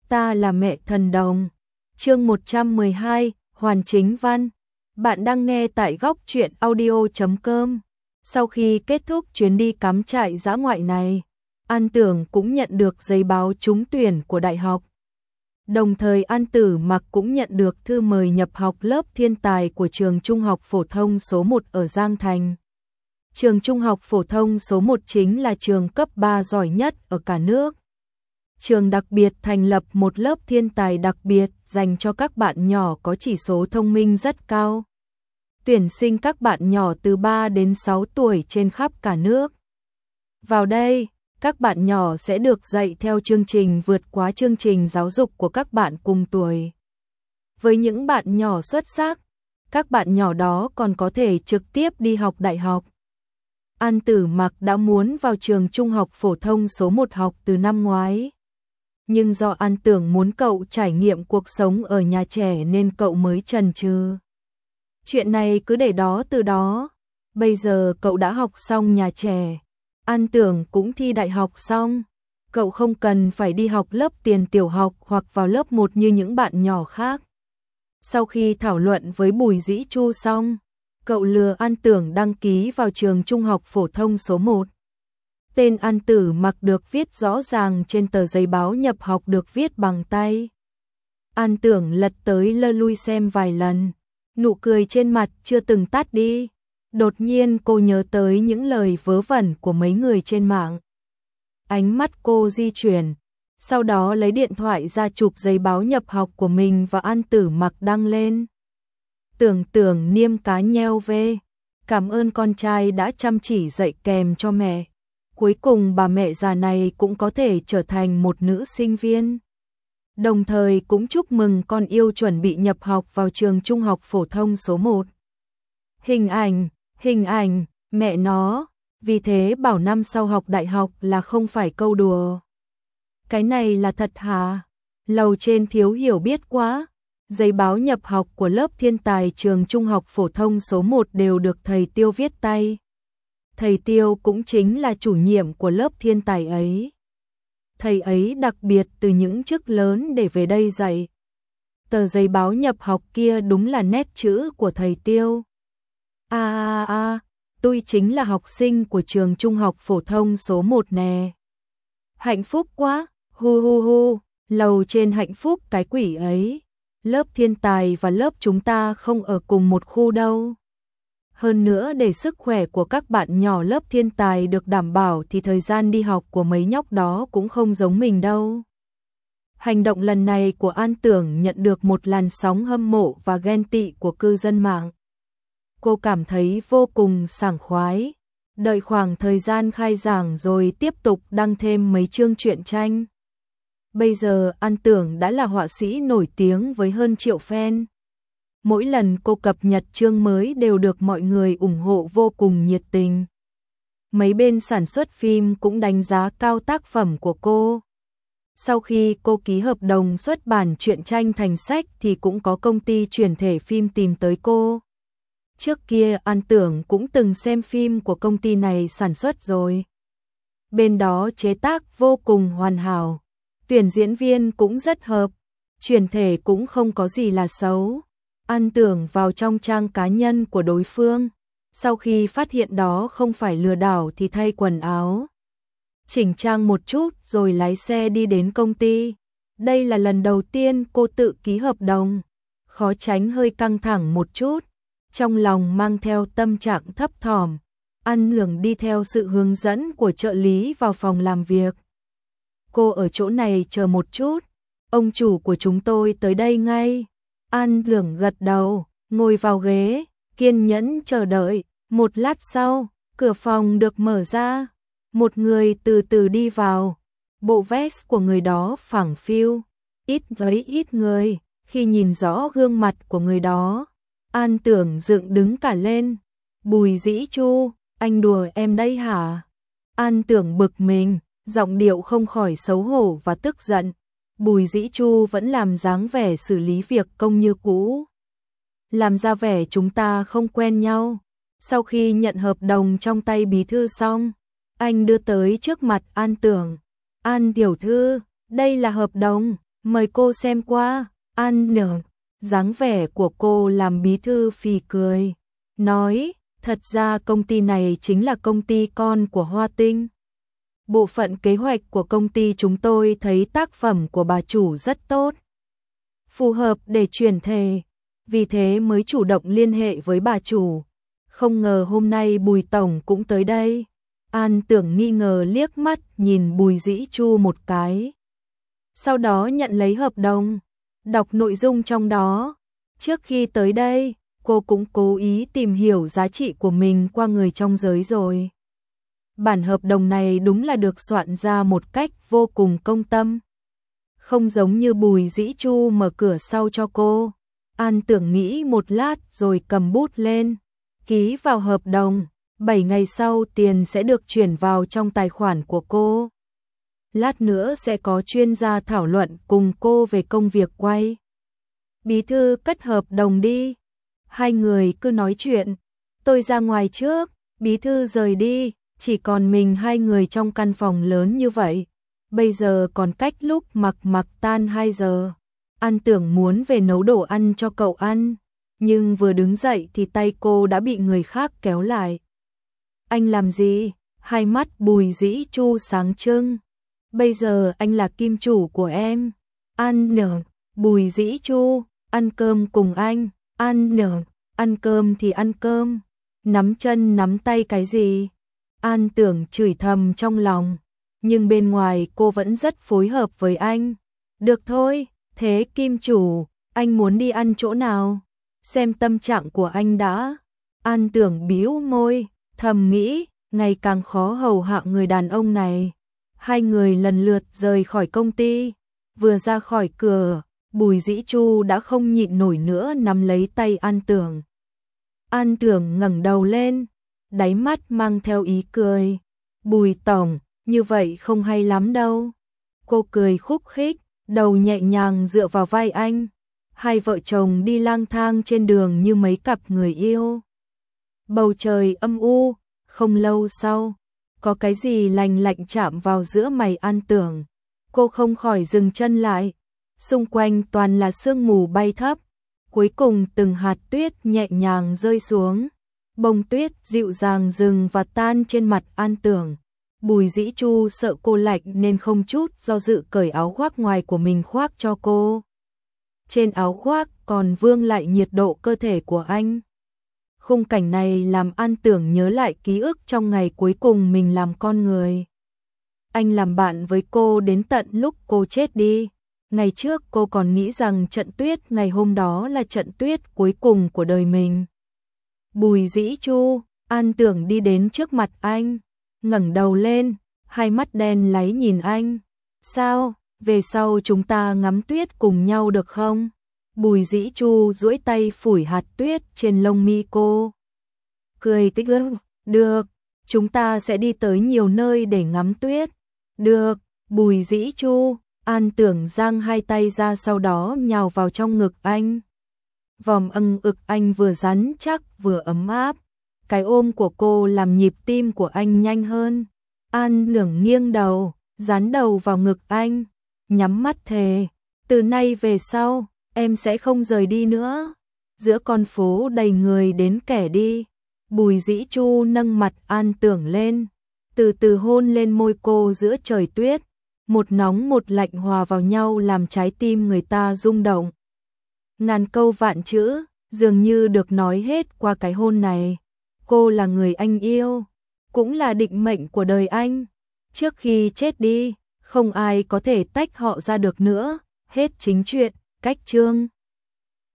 Ta là mẹ thần đồng. Chương 112, Hoàn Chính Văn. Bạn đang nghe tại góc truyện audio.com. Sau khi kết thúc chuyến đi cắm trại dã ngoại này, An Tưởng cũng nhận được giấy báo trúng tuyển của đại học. Đồng thời An Tử Mặc cũng nhận được thư mời nhập học lớp thiên tài của trường Trung học phổ thông số 1 ở Giang Thành. Trường Trung học phổ thông số 1 chính là trường cấp 3 giỏi nhất ở cả nước. Trường đặc biệt thành lập một lớp thiên tài đặc biệt dành cho các bạn nhỏ có chỉ số thông minh rất cao. Tuyển sinh các bạn nhỏ từ 3 đến 6 tuổi trên khắp cả nước. Vào đây, các bạn nhỏ sẽ được dạy theo chương trình vượt quá chương trình giáo dục của các bạn cùng tuổi. Với những bạn nhỏ xuất sắc, các bạn nhỏ đó còn có thể trực tiếp đi học đại học. An Tử Mặc đã muốn vào trường Trung học phổ thông số 1 học từ năm ngoái. Nhưng do An Tưởng muốn cậu trải nghiệm cuộc sống ở nhà trẻ nên cậu mới chần chừ. Chuyện này cứ để đó từ đó. Bây giờ cậu đã học xong nhà trẻ. An Tưởng cũng thi đại học xong. Cậu không cần phải đi học lớp tiền tiểu học hoặc vào lớp 1 như những bạn nhỏ khác. Sau khi thảo luận với Bùi Dĩ Chu xong, cậu lừa An Tưởng đăng ký vào trường Trung học phổ thông số 1. Tên An Tử Mặc được viết rõ ràng trên tờ giấy báo nhập học được viết bằng tay. An Tưởng lật tới lơ lui xem vài lần, nụ cười trên mặt chưa từng tắt đi. Đột nhiên cô nhớ tới những lời vớ vẩn của mấy người trên mạng. Ánh mắt cô di chuyển, sau đó lấy điện thoại ra chụp giấy báo nhập học của mình và An Tử Mặc đăng lên. Tưởng niêm cá nheo về, cảm ơn con trai đã chăm chỉ dạy kèm cho mẹ. Cuối cùng bà mẹ già này cũng có thể trở thành một nữ sinh viên. Đồng thời cũng chúc mừng con yêu chuẩn bị nhập học vào trường Trung học phổ thông số 1. Hình ảnh, mẹ nó, vì thế bảo năm sau học đại học là không phải câu đùa. Cái này là thật hả? Lầu trên thiếu hiểu biết quá. Giấy báo nhập học của lớp thiên tài trường Trung học phổ thông số 1 đều được thầy Tiêu viết tay. Thầy Tiêu cũng chính là chủ nhiệm của lớp thiên tài ấy. Thầy ấy đặc biệt từ những chức lớn để về đây dạy. Tờ giấy báo nhập học kia đúng là nét chữ của thầy Tiêu. Tôi chính là học sinh của trường Trung học phổ thông số 1 nè. Hạnh phúc quá, hu, lầu trên hạnh phúc cái quỷ ấy. Lớp thiên tài và lớp chúng ta không ở cùng một khu đâu. Hơn nữa để sức khỏe của các bạn nhỏ lớp thiên tài được đảm bảo thì thời gian đi học của mấy nhóc đó cũng không giống mình đâu. Hành động lần này của An Tưởng nhận được một làn sóng hâm mộ và ghen tị của cư dân mạng. Cô cảm thấy vô cùng sảng khoái. Đợi khoảng thời gian khai giảng rồi tiếp tục đăng thêm mấy chương truyện tranh. Bây giờ An Tưởng đã là họa sĩ nổi tiếng với hơn triệu fan. Mỗi lần cô cập nhật chương mới đều được mọi người ủng hộ vô cùng nhiệt tình. Mấy bên sản xuất phim cũng đánh giá cao tác phẩm của cô. Sau khi cô ký hợp đồng xuất bản truyện tranh thành sách thì cũng có công ty chuyển thể phim tìm tới cô. Trước kia An Tưởng cũng từng xem phim của công ty này sản xuất rồi. Bên đó chế tác vô cùng hoàn hảo. Tuyển diễn viên cũng rất hợp. Chuyển thể cũng không có gì là xấu. An Tưởng vào trong trang cá nhân của đối phương. Sau khi phát hiện đó không phải lừa đảo thì thay quần áo, chỉnh trang một chút rồi lái xe đi đến công ty. Đây là lần đầu tiên cô tự ký hợp đồng. Khó tránh hơi căng thẳng một chút. Trong lòng mang theo tâm trạng thấp thỏm. An Tưởng đi theo sự hướng dẫn của trợ lý vào phòng làm việc. Cô ở chỗ này chờ một chút. Ông chủ của chúng tôi tới đây ngay. An Tưởng gật đầu, ngồi vào ghế, kiên nhẫn chờ đợi. Một lát sau, cửa phòng được mở ra. Một người từ từ đi vào. Bộ vest của người đó phẳng phiu. Ít người. Khi nhìn rõ gương mặt của người đó, An Tưởng dựng đứng cả lên. Bùi Dĩ Chu, anh đùa em đây hả? An Tưởng bực mình, giọng điệu không khỏi xấu hổ và tức giận. Bùi Dĩ Chu vẫn làm dáng vẻ xử lý việc công như cũ. Làm ra vẻ chúng ta không quen nhau. Sau khi nhận hợp đồng trong tay bí thư xong, anh đưa tới trước mặt An Tưởng. An tiểu thư, đây là hợp đồng, Mời cô xem qua. An nở, dáng vẻ của cô làm bí thư phì cười. Nói, thật ra công ty này chính là công ty con của Hoa Tinh. Bộ phận kế hoạch của công ty chúng tôi thấy tác phẩm của bà chủ rất tốt, phù hợp để chuyển thể, vì thế mới chủ động liên hệ với bà chủ. Không ngờ hôm nay Bùi Tổng cũng tới đây. An Tưởng nghi ngờ liếc mắt nhìn Bùi Dĩ Chu một cái. Sau đó nhận lấy hợp đồng, đọc nội dung trong đó. Trước khi tới đây, cô cũng cố ý tìm hiểu giá trị của mình qua người trong giới rồi. Bản hợp đồng này đúng là được soạn ra một cách vô cùng công tâm. Không giống như Bùi Dĩ Chu mở cửa sau cho cô. An Tưởng nghĩ một lát rồi cầm bút lên, ký vào hợp đồng. 7 ngày sau tiền sẽ được chuyển vào trong tài khoản của cô. Lát nữa sẽ có chuyên gia thảo luận cùng cô về công việc quay. Bí thư cất hợp đồng đi. Hai người cứ nói chuyện. Tôi ra ngoài trước, bí thư rời đi, chỉ còn mình hai người trong căn phòng lớn như vậy. Bây giờ còn cách lúc mặc tan 2 giờ. An Tưởng muốn về nấu đồ ăn cho cậu ăn, nhưng vừa đứng dậy thì tay cô đã bị người khác kéo lại. Anh làm gì? Hai mắt Bùi Dĩ Chu sáng trưng. Bây giờ anh là kim chủ của em. An nở, Bùi Dĩ Chu, ăn cơm cùng anh. An nở, ăn cơm thì ăn cơm. Nắm chân nắm tay cái gì? An Tưởng chửi thầm trong lòng, nhưng bên ngoài cô vẫn rất phối hợp với anh. Được thôi, thế kim chủ, anh muốn đi ăn chỗ nào? Xem tâm trạng của anh đã. An Tưởng bĩu môi, thầm nghĩ, ngày càng khó hầu hạ người đàn ông này. Hai người lần lượt rời khỏi công ty. Vừa ra khỏi cửa, Bùi Dĩ Chu đã không nhịn nổi nữa nắm lấy tay An Tưởng. An Tưởng ngẩng đầu lên, đáy mắt mang theo ý cười. Bùi Tổng, như vậy không hay lắm đâu. Cô cười khúc khích, đầu nhẹ nhàng dựa vào vai anh. Hai vợ chồng đi lang thang trên đường như mấy cặp người yêu. Bầu trời âm u, không lâu sau, có cái gì lành lạnh chạm vào giữa mày An Tưởng. Cô không khỏi dừng chân lại, xung quanh toàn là sương mù bay thấp. Cuối cùng từng hạt tuyết nhẹ nhàng rơi xuống, bông tuyết dịu dàng dừng và tan trên mặt An Tưởng. Bùi Dĩ Chu sợ cô lạnh nên không chút do dự cởi áo khoác ngoài của mình khoác cho cô. Trên áo khoác còn vương lại nhiệt độ cơ thể của anh. Khung cảnh này làm An Tưởng nhớ lại ký ức trong ngày cuối cùng mình làm con người. Anh làm bạn với cô đến tận lúc cô chết đi. Ngày trước cô còn nghĩ rằng trận tuyết ngày hôm đó là trận tuyết cuối cùng của đời mình. Bùi Dĩ Chu, An Tưởng đi đến trước mặt anh, ngẩng đầu lên, hai mắt đen láy nhìn anh. Sao, về sau chúng ta ngắm tuyết cùng nhau được không? Bùi Dĩ Chu duỗi tay phủi hạt tuyết trên lông mi cô. Cười tích ức, được, chúng ta sẽ đi tới nhiều nơi để ngắm tuyết. Được, Bùi Dĩ Chu, An Tưởng giang hai tay ra sau đó nhào vào trong ngực anh. Vòng ực anh vừa rắn chắc vừa ấm áp. Cái ôm của cô làm nhịp tim của anh nhanh hơn. An Tưởng nghiêng đầu, dán đầu vào ngực anh, nhắm mắt thề, từ nay về sau, em sẽ không rời đi nữa. Giữa con phố đầy người đến kẻ đi, Bùi Dĩ Chu nâng mặt An Tưởng lên, từ từ hôn lên môi cô giữa trời tuyết. Một nóng một lạnh hòa vào nhau làm trái tim người ta rung động. Ngàn câu vạn chữ, dường như được nói hết qua cái hôn này. Cô là người anh yêu, cũng là định mệnh của đời anh. Trước khi chết đi, không ai có thể tách họ ra được nữa. Hết chính truyện, cách chương.